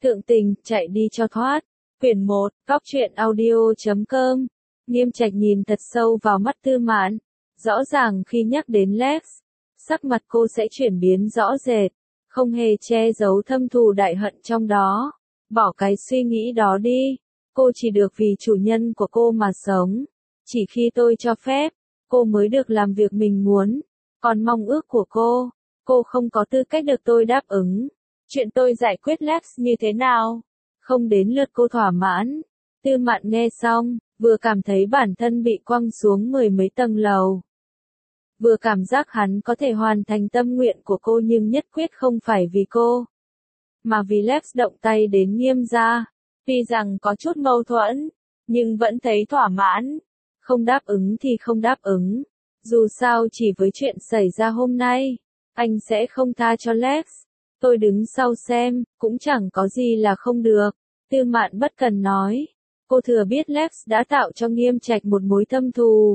Thượng tình, chạy đi cho thoát. Quyển 1, Cóc truyện audio.com. Nghiêm Trạch nhìn thật sâu vào mắt Tư Mạn. Rõ ràng khi nhắc đến Lex, sắc mặt cô sẽ chuyển biến rõ rệt, không hề che giấu thâm thù đại hận trong đó. Bỏ cái suy nghĩ đó đi, cô chỉ được vì chủ nhân của cô mà sống. Chỉ khi tôi cho phép, cô mới được làm việc mình muốn. Còn mong ước của cô không có tư cách được tôi đáp ứng. Chuyện tôi giải quyết Lex như thế nào? Không đến lượt cô thỏa mãn. Tư Mạn nghe xong, vừa cảm thấy bản thân bị quăng xuống 10 mấy tầng lầu. Vừa cảm giác hắn có thể hoàn thành tâm nguyện của cô nhưng nhất quyết không phải vì cô, mà vì Lex động tay đến Nghiêm gia. Tuy rằng có chút mâu thuẫn, nhưng vẫn thấy thỏa mãn. Không đáp ứng thì không đáp ứng. Dù sao chỉ với chuyện xảy ra hôm nay, anh sẽ không tha cho Lex. Tôi đứng sau xem, cũng chẳng có gì là không được. Tư Mạn bất cần nói. Cô thừa biết Lex đã tạo cho Nghiêm Trạch một mối thâm thù.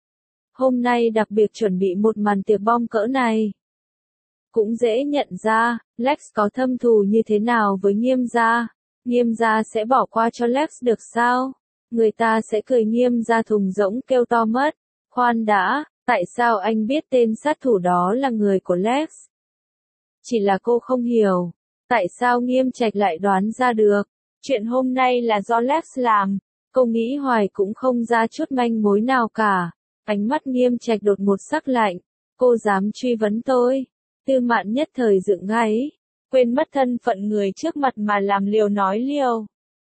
Hôm nay đặc biệt chuẩn bị một màn tiệc bom cỡ này. Cũng dễ nhận ra, Lex có thâm thù như thế nào với Nghiêm gia. Nghiêm gia sẽ bỏ qua cho Lex được sao? Người ta sẽ cười Nghiêm gia thùng rỗng kêu to mất. Khoan đã, tại sao anh biết tên sát thủ đó là người của Lex? Chỉ là cô không hiểu, tại sao Nghiêm Trạch lại đoán ra được. Chuyện hôm nay là do Lex làm. Cô nghĩ hoài cũng không ra chút manh mối nào cả. Ánh mắt Nghiêm Trạch đột ngột sắc lạnh. Cô dám truy vấn tôi? Tư Mạn nhất thời dựng gáy, quên mất thân phận người trước mặt mà làm liều nói liều.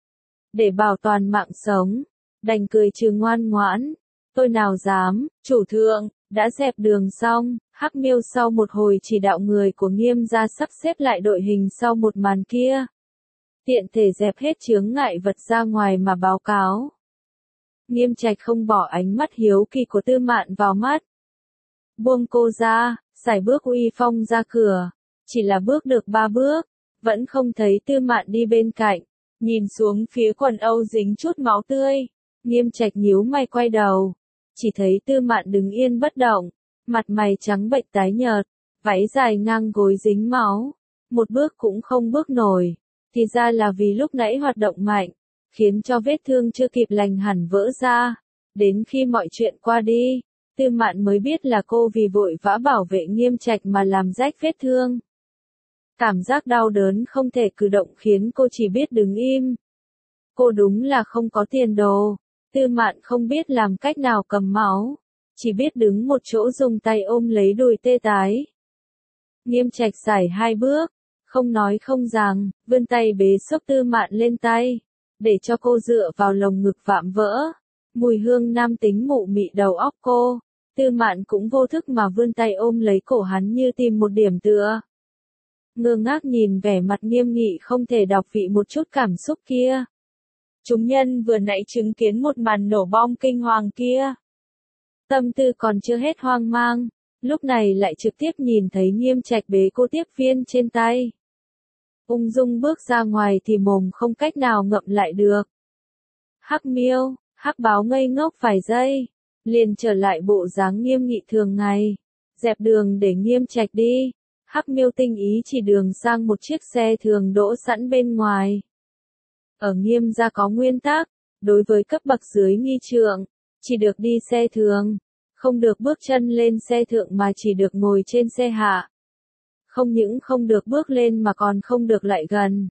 Để bảo toàn mạng sống, đành cười trừ ngoan ngoãn. Tôi nào dám, chủ thượng. Đã dẹp đường xong, Hắc Miêu sau một hồi chỉ đạo người của Nghiêm gia sắp xếp lại đội hình sau một màn kia. Tiện thể dẹp hết chướng ngại vật ra ngoài mà báo cáo. Nghiêm Trạch không bỏ ánh mắt hiếu kỳ của Tư Mạn vào mắt. Buông cô ra, sải bước uy phong ra cửa. Chỉ là bước được 3 bước, vẫn không thấy Tư Mạn đi bên cạnh. Nhìn xuống phía quần âu dính chút máu tươi, Nghiêm Trạch nhíu mày quay đầu. Chỉ thấy Tư Mạn đứng yên bất động, mặt mày trắng bệch tái nhợt, váy dài ngang gối dính máu, một bước cũng không bước nổi. Thì ra là vì lúc nãy hoạt động mạnh, khiến cho vết thương chưa kịp lành hẳn vỡ ra. Đến khi mọi chuyện qua đi, Tư Mạn mới biết là cô vì vội vã bảo vệ Nghiêm Trạch mà làm rách vết thương. Cảm giác đau đớn không thể cử động khiến cô chỉ biết đứng im. Cô đúng là không có tiền đồ. Tư Mạn không biết làm cách nào cầm máu, chỉ biết đứng một chỗ dùng tay ôm lấy đùi tê tái. Nghiêm Trạch sải 2 bước, không nói không rằng, vươn tay bế xốc Tư Mạn lên tay, để cho cô dựa vào lồng ngực vạm vỡ. Mùi hương nam tính mụ mị đầu óc cô. Tư Mạn cũng vô thức mà vươn tay ôm lấy cổ hắn như tìm một điểm tựa. Ngơ ngác nhìn vẻ mặt nghiêm nghị không thể đọc vị một chút cảm xúc kia. Chúng nhân vừa nãy chứng kiến một màn nổ bom kinh hoàng kia. Tâm tư còn chưa hết hoang mang, lúc này lại trực tiếp nhìn thấy Nghiêm Trạch bế cô tiếp viên trên tay. Ung dung bước ra ngoài thì mồm không cách nào ngậm lại được. Hắc Miêu, Hắc Báo ngây ngốc vài giây, liền trở lại bộ dáng nghiêm nghị thường ngày, dẹp đường để Nghiêm Trạch đi. Hắc Miêu tinh ý chỉ đường sang một chiếc xe thường đỗ sẵn bên ngoài. Ở Nghiêm gia có nguyên tắc, đối với cấp bậc dưới nghi trượng, chỉ được đi xe thường, không được bước chân lên xe thượng mà chỉ được ngồi trên xe hạ. Không những không được bước lên mà còn không được lại gần.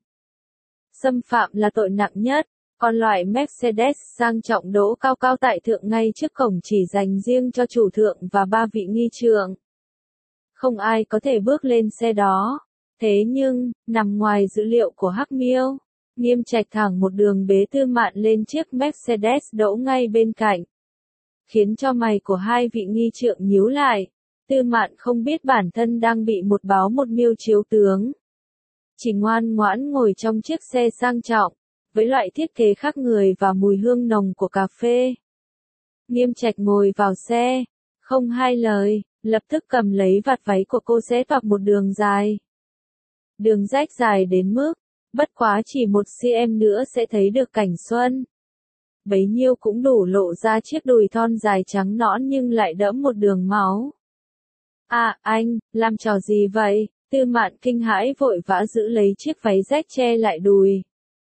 Xâm phạm là tội nặng nhất, còn loại Mercedes sang trọng đỗ cao cao tại thượng ngay trước cổng chỉ dành riêng cho chủ thượng và 3 vị nghi trượng. Không ai có thể bước lên xe đó. Thế nhưng, nằm ngoài dữ liệu của Hắc Miêu, Nghiêm Trạch thẳng một đường bế Tư Mạn lên chiếc Mercedes đỗ ngay bên cạnh, khiến cho mày của 2 vị nghi trượng nhíu lại. Tư Mạn không biết bản thân đang bị một báo một miêu chiếu tướng. Chỉ ngoan ngoãn ngồi trong chiếc xe sang trọng, với loại thiết kế khác người và mùi hương nồng của cà phê. Nghiêm Trạch ngồi vào xe, không hai lời, lập tức cầm lấy vạt váy của cô xé toạc một đường dài. Đường rách dài đến mức, bất quá chỉ 1 cm nữa sẽ thấy được cảnh xuân. Bấy nhiêu cũng đủ lộ ra chiếc đùi thon dài trắng nõn nhưng lại đẫm một đường máu. À, anh, làm trò gì vậy? Tư Mạn kinh hãi vội vã giữ lấy chiếc váy rách che lại đùi.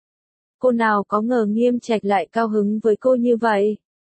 Cô nào có ngờ Nghiêm Trạch lại cao hứng với cô như vậy.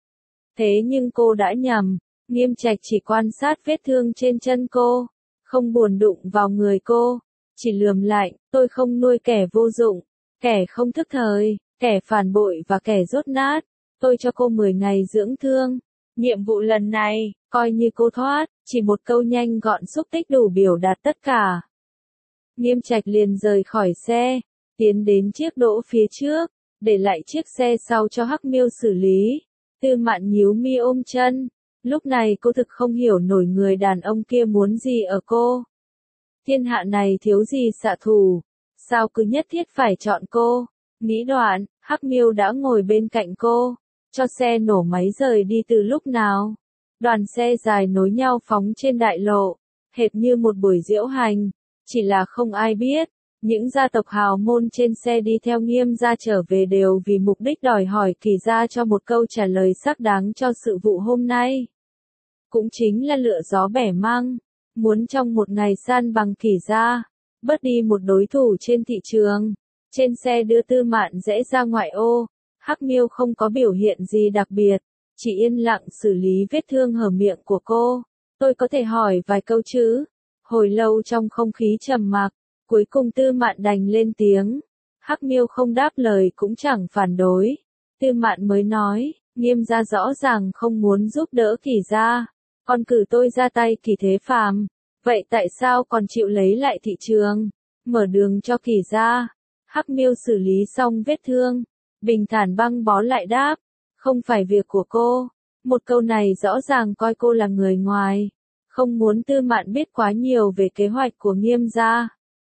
Thế nhưng cô đã nhầm, Nghiêm Trạch chỉ quan sát vết thương trên chân cô, không buồn đụng vào người cô, chỉ lườm lạnh, tôi không nuôi kẻ vô dụng, kẻ không thức thời, kẻ phản bội và kẻ dốt nát, tôi cho cô 10 ngày dưỡng thương. Nhiệm vụ lần này, coi như cô thoát, chỉ một câu nhanh gọn xúc tích đủ biểu đạt tất cả. Nghiêm Trạch liền rời khỏi xe, tiến đến chiếc đỗ phía trước, để lại chiếc xe sau cho Hắc Miêu xử lý. Tư Mạn nhíu mi ôm chân, lúc này cô thực không hiểu nổi người đàn ông kia muốn gì ở cô. Thiên hạ này thiếu gì xạ thủ, sao cứ nhất thiết phải chọn cô? Nghĩ đoạn, Hắc Miêu đã ngồi bên cạnh cô, cho xe nổ máy rời đi từ lúc nào. Đoàn xe dài nối nhau phóng trên đại lộ, hệt như một buổi diễu hành, chỉ là không ai biết. Những gia tộc hào môn trên xe đi theo Nghiêm gia trở về đều vì mục đích đòi hỏi Kỳ gia cho một câu trả lời xác đáng cho sự vụ hôm nay. Cũng chính là lựa gió bẻ măng, muốn trong một ngày san bằng Kỳ gia, bớt đi một đối thủ trên thị trường. Trên xe đưa Tư Mạn rẽ ra ngoại ô, Hắc Miêu không có biểu hiện gì đặc biệt, chỉ yên lặng xử lý vết thương hở miệng của cô. Tôi có thể hỏi vài câu chứ? Hồi lâu trong không khí trầm mặc, cuối cùng Tư Mạn đành lên tiếng. Hắc Miêu không đáp lời cũng chẳng phản đối. Tư Mạn mới nói, Nghiêm gia rõ ràng không muốn giúp đỡ Kỳ gia, còn cử tôi ra tay Kỳ Thế Phàm, vậy tại sao còn chịu lấy lại thị trường, mở đường cho Kỳ gia? Hắc Miêu xử lý xong vết thương, bình thản băng bó lại đáp, không phải việc của cô. Một câu này rõ ràng coi cô là người ngoài, không muốn Tư Mạn biết quá nhiều về kế hoạch của Nghiêm gia.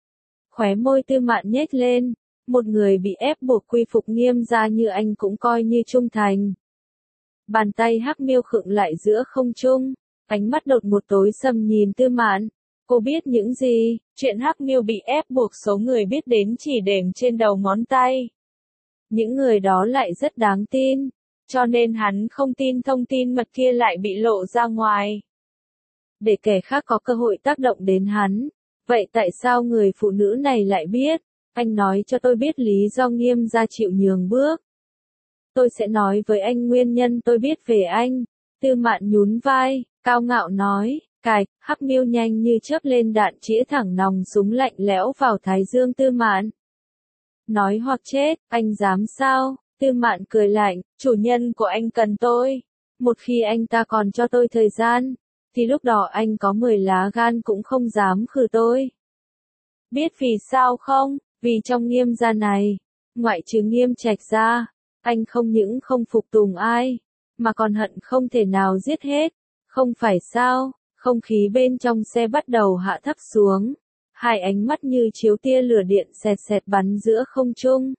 Khóe môi Tư Mạn nhếch lên, một người bị ép buộc quy phục Nghiêm gia như anh cũng coi như trung thành. Bàn tay Hắc Miêu khựng lại giữa không trung, ánh mắt đột ngột tối sầm nhìn Tư Mạn. Cô biết những gì? Chuyện Hắc Miêu bị ép buộc số người biết đến chỉ đếm trên đầu ngón tay. Những người đó lại rất đáng tin, cho nên hắn không tin thông tin mật kia lại bị lộ ra ngoài. Để kẻ khác có cơ hội tác động đến hắn. Vậy tại sao người phụ nữ này lại biết? Anh nói cho tôi biết lý do Nghiêm gia chịu nhường bước. Tôi sẽ nói với anh nguyên nhân tôi biết về anh. Tư Mạn nhún vai, cao ngạo nói, cài, Hắc Miêu nhanh như chớp lên đạn chĩa thẳng nòng súng lạnh lẽo vào thái dương Tư Mạn. Nói hoặc chết, anh dám sao? Tư Mạn cười lạnh, chủ nhân của anh cần tôi. Một khi anh ta còn cho tôi thời gian, thì lúc đó anh có 10 lá gan cũng không dám khử tôi. Biết vì sao không? Vì trong Nghiêm gia này, ngoại trừ Nghiêm Trạch ra, anh không những không phục tùng ai, mà còn hận không thể nào giết hết. Không phải sao? Không khí bên trong xe bắt đầu hạ thấp xuống. Hai ánh mắt như chiếu tia lửa điện xẹt xẹt bắn giữa không trung.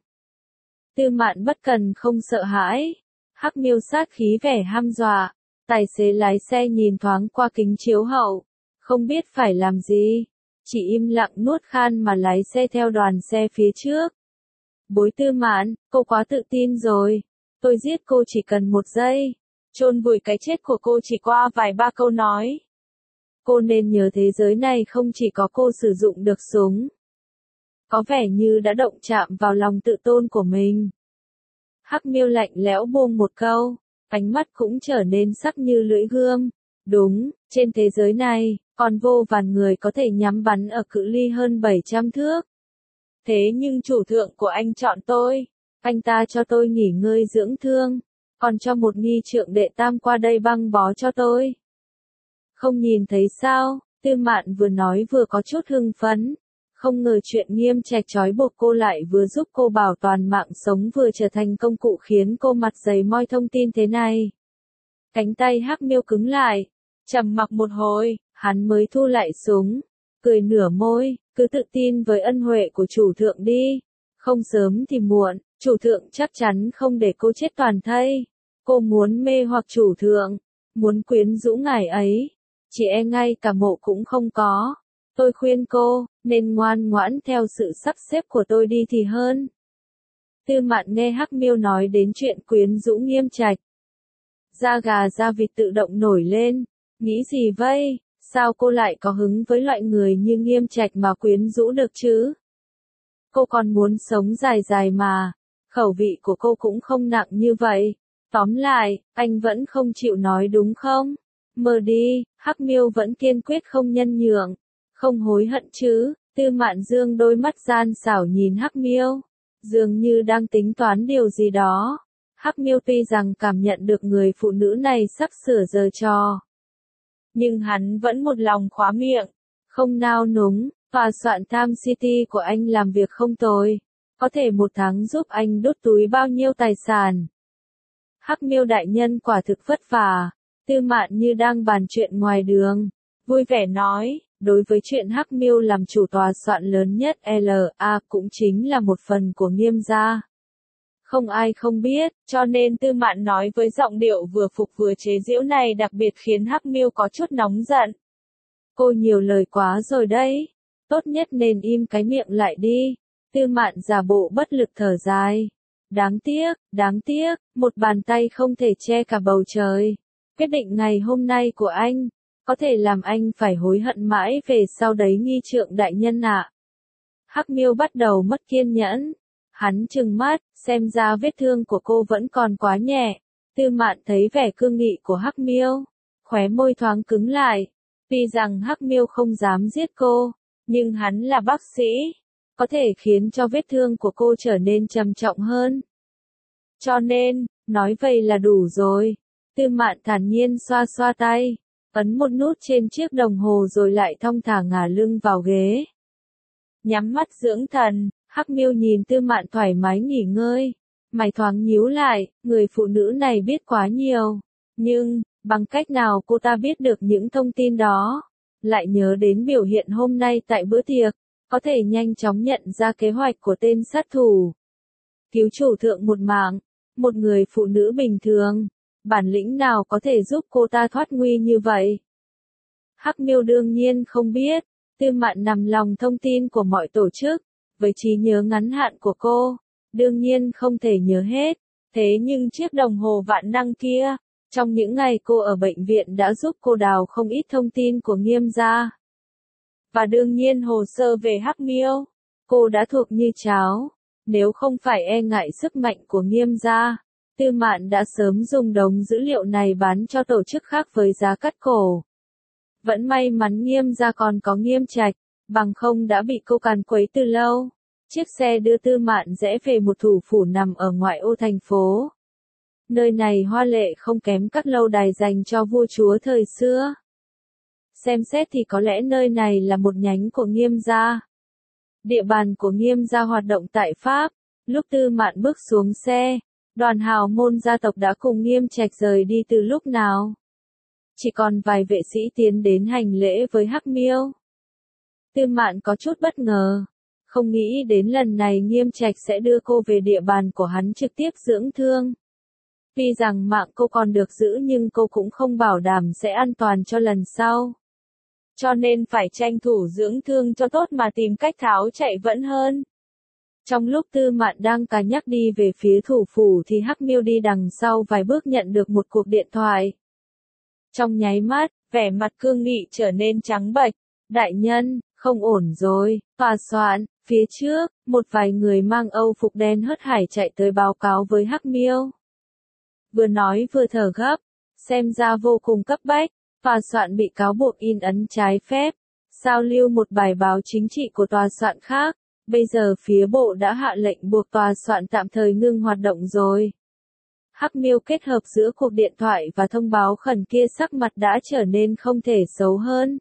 Tư Mạn bất cần không sợ hãi. Hắc Miêu sát khí vẻ hăm dọa. Tài xế lái xe nhìn thoáng qua kính chiếu hậu, không biết phải làm gì, chỉ im lặng nuốt khan mà lái xe theo đoàn xe phía trước. Bối Tư Mạn, cô quá tự tin rồi. Tôi giết cô chỉ cần 1 giây. Chôn vùi cái chết của cô chỉ qua vài ba câu nói. Cô nên nhớ thế giới này không chỉ có cô sử dụng được súng. Có vẻ như đã động chạm vào lòng tự tôn của mình. Hắc Miêu lạnh lẽo buông một câu, ánh mắt cũng trở nên sắc như lưỡi gươm. Đúng, trên thế giới này, còn vô vàn người có thể nhắm bắn ở cự ly hơn 700 thước. Thế nhưng chủ thượng của anh chọn tôi. Anh ta cho tôi nghỉ ngơi dưỡng thương, còn cho một nghi trượng đệ tam qua đây băng bó cho tôi. Không nhìn thấy sao? Tư Mạn vừa nói vừa có chút hưng phấn. Không ngờ chuyện Nghiêm Trạch trói buộc cô lại vừa giúp cô bảo toàn mạng sống vừa trở thành công cụ khiến cô mặt dày moi thông tin thế này. Cánh tay Hắc Miêu cứng lại, trầm mặc một hồi, hắn mới thu lại súng, cười nửa môi, cứ tự tin với ân huệ của chủ thượng đi. Không sớm thì muộn, chủ thượng chắc chắn không để cô chết toàn thây. Cô muốn mê hoặc chủ thượng, muốn quyến rũ ngài ấy, chỉ e ngay cả mộ cũng không có. Tôi khuyên cô, nên ngoan ngoãn theo sự sắp xếp của tôi đi thì hơn. Tư Mạn nghe Hắc Miêu nói đến chuyện quyến rũ Nghiêm Trạch. Da gà da vịt tự động nổi lên, nghĩ gì vậy? Sao cô lại có hứng với loại người như Nghiêm Trạch mà quyến rũ được chứ? Cô còn muốn sống dài dài mà, khẩu vị của cô cũng không nặng như vậy. Tóm lại, anh vẫn không chịu nói đúng không? Mờ đi, Hắc Miêu vẫn kiên quyết không nhân nhượng. Không hối hận chứ? Tư Mạn Dương đôi mắt gian xảo nhìn Hắc Miêu, dường như đang tính toán điều gì đó. Hắc Miêu tuy rằng cảm nhận được người phụ nữ này sắp sửa giở trò, nhưng hắn vẫn một lòng khóa miệng, không nao núng. Tòa soạn Time City của anh làm việc không tồi, có thể một tháng giúp anh đốt túi bao nhiêu tài sản. Hắc Miêu đại nhân quả thực vất vả. Tư Mạn như đang bàn chuyện ngoài đường, vui vẻ nói, đối với chuyện Hắc Miêu làm chủ tòa soạn lớn nhất LA cũng chính là một phần của Nghiêm gia. Không ai không biết, cho nên Tư Mạn nói với giọng điệu vừa phục vừa chế giễu này đặc biệt khiến Hắc Miêu có chút nóng giận. Cô nhiều lời quá rồi đấy, tốt nhất nên im cái miệng lại đi. Tư Mạn giả bộ bất lực thở dài. Đáng tiếc, một bàn tay không thể che cả bầu trời. Quyết định ngày hôm nay của anh, có thể làm anh phải hối hận mãi về sau đấy nghi trượng đại nhân ạ. Hắc Miêu bắt đầu mất kiên nhẫn. Hắn trừng mắt, xem ra vết thương của cô vẫn còn quá nhẹ. Tư Mạn thấy vẻ cương nghị của Hắc Miêu, khóe môi thoáng cứng lại. Tuy rằng Hắc Miêu không dám giết cô, nhưng hắn là bác sĩ, có thể khiến cho vết thương của cô trở nên trầm trọng hơn. Cho nên, nói vậy là đủ rồi. Tư Mạn thản nhiên xoa xoa tay, ấn một nút trên chiếc đồng hồ rồi lại thong thả ngả lưng vào ghế. Nhắm mắt dưỡng thần, Hắc Miêu nhìn Tư Mạn thoải mái nghỉ ngơi, mày thoáng nhíu lại, người phụ nữ này biết quá nhiều, nhưng, bằng cách nào cô ta biết được những thông tin đó? Lại nhớ đến biểu hiện hôm nay tại bữa tiệc, có thể nhanh chóng nhận ra kế hoạch của tên sát thủ. Cứu chủ thượng một mạng, một người phụ nữ bình thường, bản lĩnh nào có thể giúp cô ta thoát nguy như vậy? Hắc Miêu đương nhiên không biết, Tư Mạn nằm lòng thông tin của mọi tổ chức, với trí nhớ ngắn hạn của cô, đương nhiên không thể nhớ hết, thế nhưng chiếc đồng hồ vạn năng kia, trong những ngày cô ở bệnh viện đã giúp cô đào không ít thông tin của Nghiêm gia. Và đương nhiên hồ sơ về Hắc Miêu, cô đã thuộc như cháo, nếu không phải e ngại sức mạnh của Nghiêm gia, Tư Mạn đã sớm dùng đống dữ liệu này bán cho tổ chức khác với giá cắt cổ. Vẫn may mắn Nghiêm gia còn có Nghiêm Trạch, bằng không đã bị cô càn quấy từ lâu. Chiếc xe đưa Tư Mạn rẽ về một thủ phủ nằm ở ngoại ô thành phố. Nơi này hoa lệ không kém các lâu đài dành cho vua chúa thời xưa. Xem xét thì có lẽ nơi này là một nhánh của Nghiêm gia. Địa bàn của Nghiêm gia hoạt động tại Pháp. Lúc Tư Mạn bước xuống xe, đoàn hào môn gia tộc đã cùng Nghiêm Trạch rời đi từ lúc nào. Chỉ còn vài vệ sĩ tiến đến hành lễ với Hắc Miêu. Tư Mạn có chút bất ngờ, không nghĩ đến lần này Nghiêm Trạch sẽ đưa cô về địa bàn của hắn trực tiếp dưỡng thương. Tuy rằng mạng cô còn được giữ nhưng cô cũng không bảo đảm sẽ an toàn cho lần sau. Cho nên phải tranh thủ dưỡng thương cho tốt mà tìm cách tháo chạy vẫn hơn. Trong lúc Tư Mạn đang cà nhắc đi về phía thủ phủ thì Hắc Miêu đi đằng sau vài bước nhận được một cuộc điện thoại. Trong nháy mắt, vẻ mặt cương nghị trở nên trắng bệch. Đại nhân, không ổn rồi, tòa soạn, phía trước, một vài người mang âu phục đen hớt hải chạy tới báo cáo với Hắc Miêu. Vừa nói vừa thở gấp, xem ra vô cùng cấp bách, tòa soạn bị cáo buộc in ấn trái phép, sao lưu một bài báo chính trị của tòa soạn khác, bây giờ phía bộ đã hạ lệnh buộc tòa soạn tạm thời ngưng hoạt động rồi. Hắc Miêu kết hợp giữa cuộc điện thoại và thông báo khẩn kia sắc mặt đã trở nên không thể xấu hơn.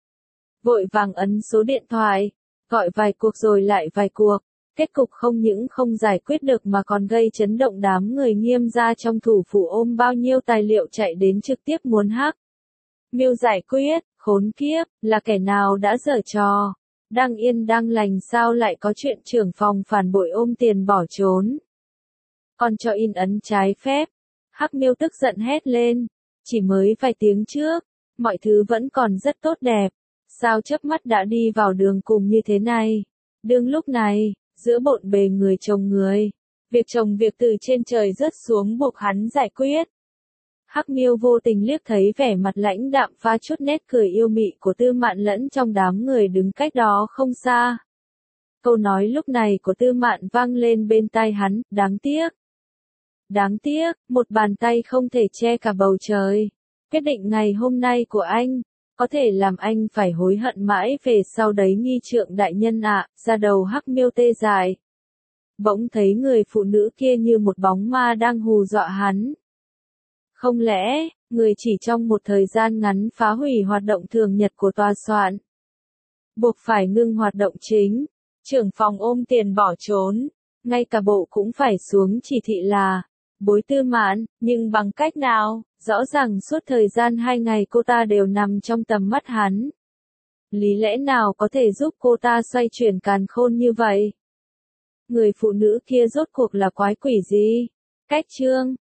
Vội vàng ấn số điện thoại, gọi vài cuộc rồi lại vài cuộc, kết cục không những không giải quyết được mà còn gây chấn động đám người Nghiêm gia trong thủ phủ ôm bao nhiêu tài liệu chạy đến trực tiếp muốn Hắc Miêu giải quyết, khốn kiếp, là kẻ nào đã giở trò, đang yên đang lành sao lại có chuyện trưởng phòng phản bội ôm tiền bỏ trốn. Còn cho in ấn trái phép, Hắc Miêu tức giận hét lên, chỉ mới vài tiếng trước, mọi thứ vẫn còn rất tốt đẹp. Sao chớp mắt đã đi vào đường cùng như thế này? Đương lúc này, giữa bộn bề người chồng người, việc chồng việc từ trên trời rớt xuống buộc hắn giải quyết. Hắc Miêu vô tình liếc thấy vẻ mặt lãnh đạm pha chút nét cười yêu mị của Tư Mạn lẫn trong đám người đứng cách đó không xa. Câu nói lúc này của Tư Mạn vang lên bên tai hắn, đáng tiếc. Đáng tiếc, một bàn tay không thể che cả bầu trời. Quyết định ngày hôm nay của anh, có thể làm anh phải hối hận mãi về sau đấy nghi trượng đại nhân ạ, ra đầu Hắc Miêu tê dại. Bỗng thấy người phụ nữ kia như một bóng ma đang hù dọa hắn. Không lẽ, người chỉ trong một thời gian ngắn phá hủy hoạt động thường nhật của tòa soạn. Buộc phải ngưng hoạt động chính. Trưởng phòng ôm tiền bỏ trốn. Ngay cả bộ cũng phải xuống chỉ thị là bối Tư Mạn, nhưng bằng cách nào? Rõ ràng suốt thời gian 2 ngày cô ta đều nằm trong tầm mắt hắn. Lý lẽ nào có thể giúp cô ta xoay chuyển càn khôn như vậy? Người phụ nữ kia rốt cuộc là quái quỷ gì? Cách chương